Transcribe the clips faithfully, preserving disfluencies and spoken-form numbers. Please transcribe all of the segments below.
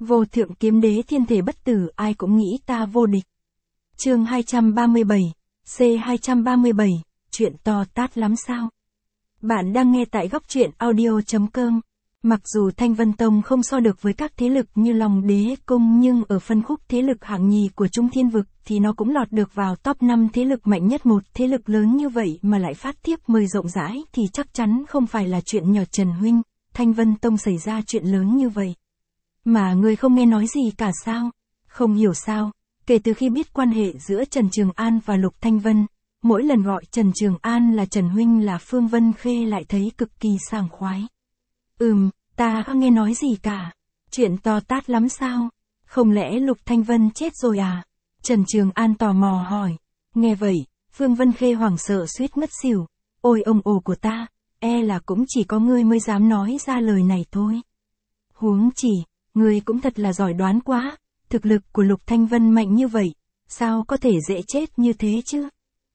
Vô thượng kiếm đế thiên thể bất tử, ai cũng nghĩ ta vô địch. Chương hai trăm ba mươi bảy, C hai trăm ba mươi bảy, chuyện to tát lắm sao? Bạn đang nghe tại góc truyện audio chấm com. Mặc dù Thanh Vân Tông không so được với các thế lực như Long Đế Cung, nhưng ở phân khúc thế lực hạng nhì của Trung Thiên Vực thì nó cũng lọt được vào top năm thế lực mạnh nhất. Một thế lực lớn như vậy mà lại phát thiếp mời rộng rãi thì chắc chắn không phải là chuyện nhỏ. Trần huynh, Thanh Vân Tông xảy ra chuyện lớn như vậy mà người không nghe nói gì cả sao? Không hiểu sao, kể từ khi biết quan hệ giữa Trần Trường An và Lục Thanh Vân, mỗi lần gọi Trần Trường An là Trần huynh là Phương Vân Khê lại thấy cực kỳ sảng khoái. Ừm, ta không nghe nói gì cả. Chuyện to tát lắm sao? Không lẽ Lục Thanh Vân chết rồi à? Trần Trường An tò mò hỏi. Nghe vậy, Phương Vân Khê hoảng sợ suýt ngất xỉu. Ôi ông ồ của ta, e là cũng chỉ có ngươi mới dám nói ra lời này thôi. Huống chỉ, ngươi cũng thật là giỏi đoán quá, thực lực của Lục Thanh Vân mạnh như vậy, sao có thể dễ chết như thế chứ?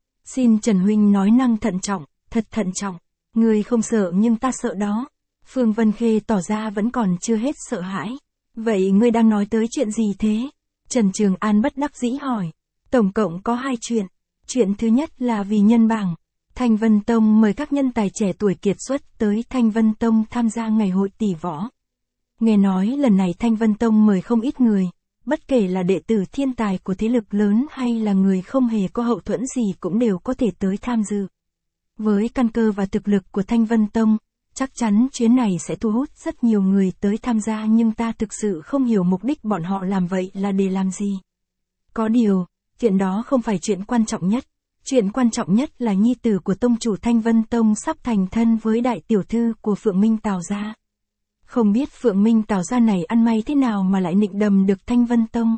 Xin Trần huynh nói năng thận trọng, thật thận trọng, ngươi không sợ nhưng ta sợ đó. Phương Vân Khê tỏ ra vẫn còn chưa hết sợ hãi. Vậy ngươi đang nói tới chuyện gì thế? Trần Trường An bất đắc dĩ hỏi. Tổng cộng có hai chuyện. Chuyện thứ nhất là vì nhân bảng. Thanh Vân Tông mời các nhân tài trẻ tuổi kiệt xuất tới Thanh Vân Tông tham gia ngày hội tỷ võ. Nghe nói lần này Thanh Vân Tông mời không ít người, bất kể là đệ tử thiên tài của thế lực lớn hay là người không hề có hậu thuẫn gì cũng đều có thể tới tham dự. Với căn cơ và thực lực của Thanh Vân Tông, chắc chắn chuyến này sẽ thu hút rất nhiều người tới tham gia, nhưng ta thực sự không hiểu mục đích bọn họ làm vậy là để làm gì. Có điều, chuyện đó không phải chuyện quan trọng nhất. Chuyện quan trọng nhất là nhi tử của tông chủ Thanh Vân Tông sắp thành thân với đại tiểu thư của Phượng Minh Tào gia. Không biết Phượng Minh Tào gia này ăn may thế nào mà lại nịnh đầm được Thanh Vân Tông.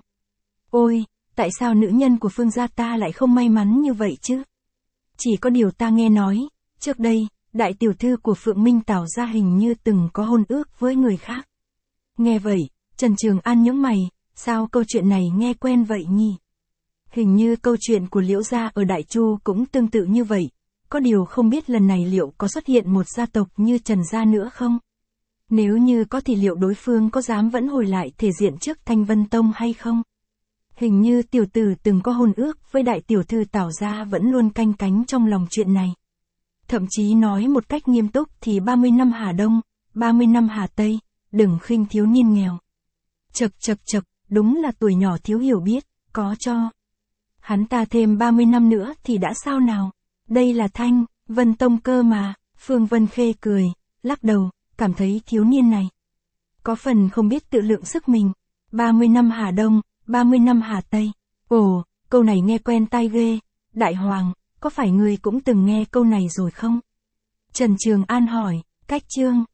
Ôi, tại sao nữ nhân của Phương gia ta lại không may mắn như vậy chứ? Chỉ có điều ta nghe nói, trước đây, đại tiểu thư của Phượng Minh Tào gia hình như từng có hôn ước với người khác. Nghe vậy, Trần Trường An nhướng mày, sao câu chuyện này nghe quen vậy nhỉ? Hình như câu chuyện của Liễu gia ở Đại Chu cũng tương tự như vậy, có điều không biết lần này liệu có xuất hiện một gia tộc như Trần gia nữa không? Nếu như có thì liệu đối phương có dám vẫn hồi lại thể diện trước Thanh Vân Tông hay không? Hình như tiểu tử từng có hôn ước với đại tiểu thư Tào gia vẫn luôn canh cánh trong lòng chuyện này. Thậm chí nói một cách nghiêm túc thì ba mươi năm Hà Đông, ba mươi năm Hà Tây, đừng khinh thiếu niên nghèo. Chật chật chật, đúng là tuổi nhỏ thiếu hiểu biết, có cho hắn ta thêm ba mươi năm nữa thì đã sao nào? Đây là Thanh Vân Tông cơ mà. Phương Vân Khê cười, lắc đầu, cảm thấy thiếu niên này có phần không biết tự lượng sức mình. ba mươi năm Hà Đông, ba mươi năm Hà Tây. Ồ, câu này nghe quen tai ghê. Đại Hoàng, có phải người cũng từng nghe câu này rồi không? Trần Trường An hỏi. Cách chương